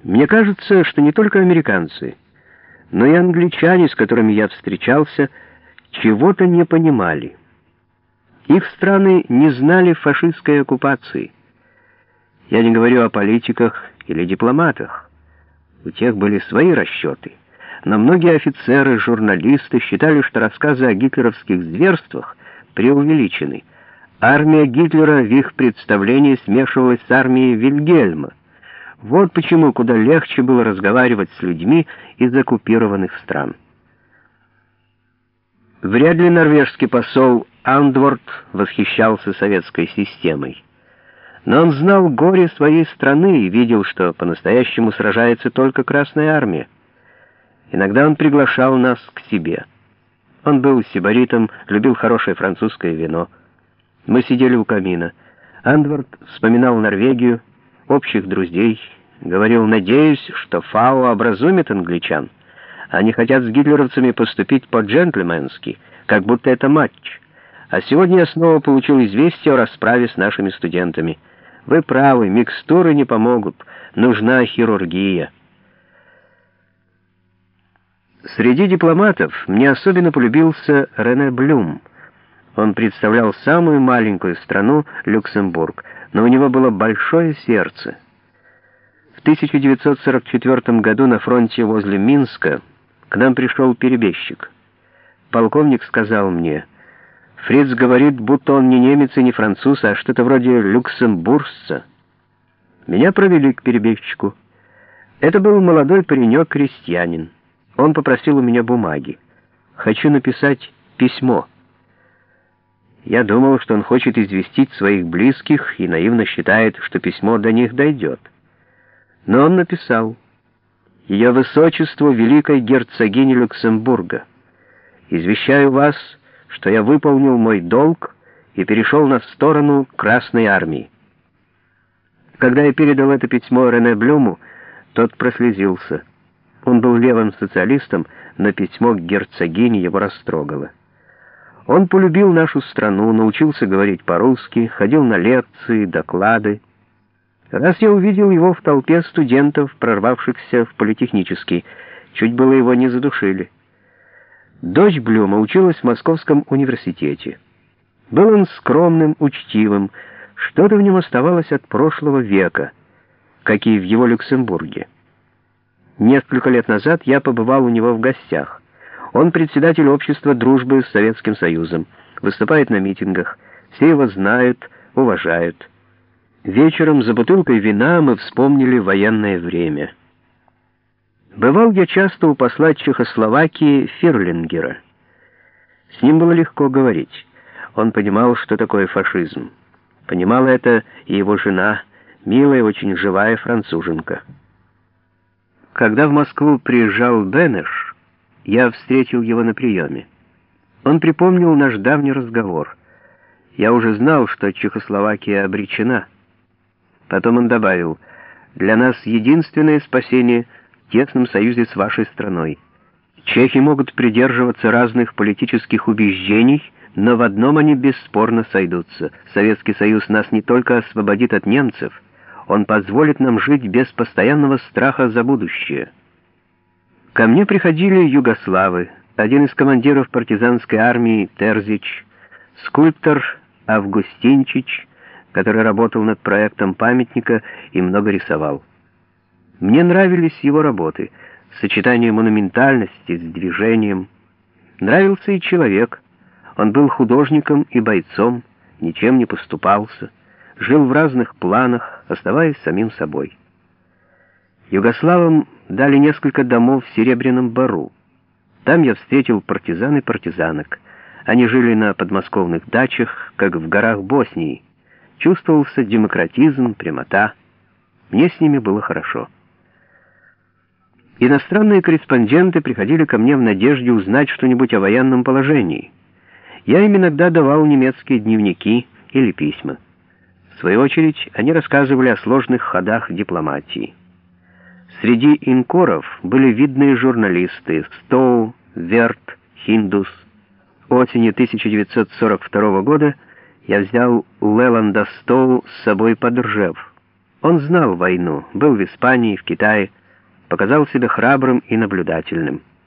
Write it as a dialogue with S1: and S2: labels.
S1: Мне кажется, что не только американцы, но и англичане, с которыми я встречался, чего-то не понимали. Их страны не знали фашистской оккупации. Я не говорю о политиках или дипломатах. У тех были свои расчеты. Но многие офицеры, журналисты считали, что рассказы о гитлеровских зверствах преувеличены. Армия Гитлера в их представлении смешивалась с армией Вильгельма. Вот почему куда легче было разговаривать с людьми из оккупированных стран. Вряд ли норвежский посол Андворд восхищался советской системой. Но он знал горе своей страны и видел, что по-настоящему сражается только Красная Армия. Иногда он приглашал нас к себе. Он был сибаритом, любил хорошее французское вино. Мы сидели у камина. Андворд вспоминал Норвегию, общих друзей, говорил: «Надеюсь, что ФАО образумит англичан. Они хотят с гитлеровцами поступить по-джентльменски, как будто это матч. А сегодня я снова получил известие о расправе с нашими студентами. Вы правы, микстуры не помогут, нужна хирургия». Среди дипломатов мне особенно полюбился Рене Блюм. Он представлял самую маленькую страну, Люксембург, но у него было большое сердце. В 1944 году на фронте возле Минска к нам пришел перебежчик. Полковник сказал мне: «Фриц говорит, будто он не немец и не француз, а что-то вроде люксембуржца». Меня провели к перебежчику. Это был молодой паренек-крестьянин. Он попросил у меня бумаги. «Хочу написать письмо». Я думал, что он хочет известить своих близких и наивно считает, что письмо до них дойдет. Но он написал: «Ее высочеству великой герцогине Люксембурга, извещаю вас, что я выполнил мой долг и перешел на сторону Красной Армии». Когда я передал это письмо Рене Блюму, тот прослезился. Он был левым социалистом, но письмо к герцогине его растрогало. Он полюбил нашу страну, научился говорить по-русски, ходил на лекции, доклады. Раз я увидел его в толпе студентов, прорвавшихся в политехнический, чуть было его не задушили. Дочь Блюма училась в Московском университете. Был он скромным, учтивым, что-то в нем оставалось от прошлого века, как и в его Люксембурге. Несколько лет назад я побывал у него в гостях. Он председатель общества дружбы с Советским Союзом, выступает на митингах, все его знают, уважают. Вечером за бутылкой вина мы вспомнили военное время. Бывал я часто у посла Чехословакии Фирлингера. С ним было легко говорить. Он понимал, что такое фашизм. Понимала это и его жена, милая, очень живая француженка. Когда в Москву приезжал Бенеш, я встретил его на приеме. Он припомнил наш давний разговор. Я уже знал, что Чехословакия обречена. Потом он добавил: «Для нас единственное спасение в тесном союзе с вашей страной. Чехи могут придерживаться разных политических убеждений, но в одном они бесспорно сойдутся. Советский Союз нас не только освободит от немцев, он позволит нам жить без постоянного страха за будущее». Ко мне приходили югославы, один из командиров партизанской армии Терзич, скульптор Августинчич, который работал над проектом памятника и много рисовал. Мне нравились его работы, сочетание монументальности с движением. Нравился и человек. Он был художником и бойцом, ничем не поступался, жил в разных планах, оставаясь самим собой. Югославам дали несколько домов в Серебряном Бару. Там я встретил партизан и партизанок. Они жили на подмосковных дачах, как в горах Боснии. Чувствовался демократизм, прямота. Мне с ними было хорошо. Иностранные корреспонденты приходили ко мне в надежде узнать что-нибудь о военном положении. Я им иногда давал немецкие дневники или письма. В свою очередь, они рассказывали о сложных ходах дипломатии. Среди инкоров были видные журналисты: Стоу, Верт, Хиндус. Осенью 1942 года я взял Леланда Стоу с собой под Ржев. Он знал войну, был в Испании, в Китае, показал себя храбрым и наблюдательным.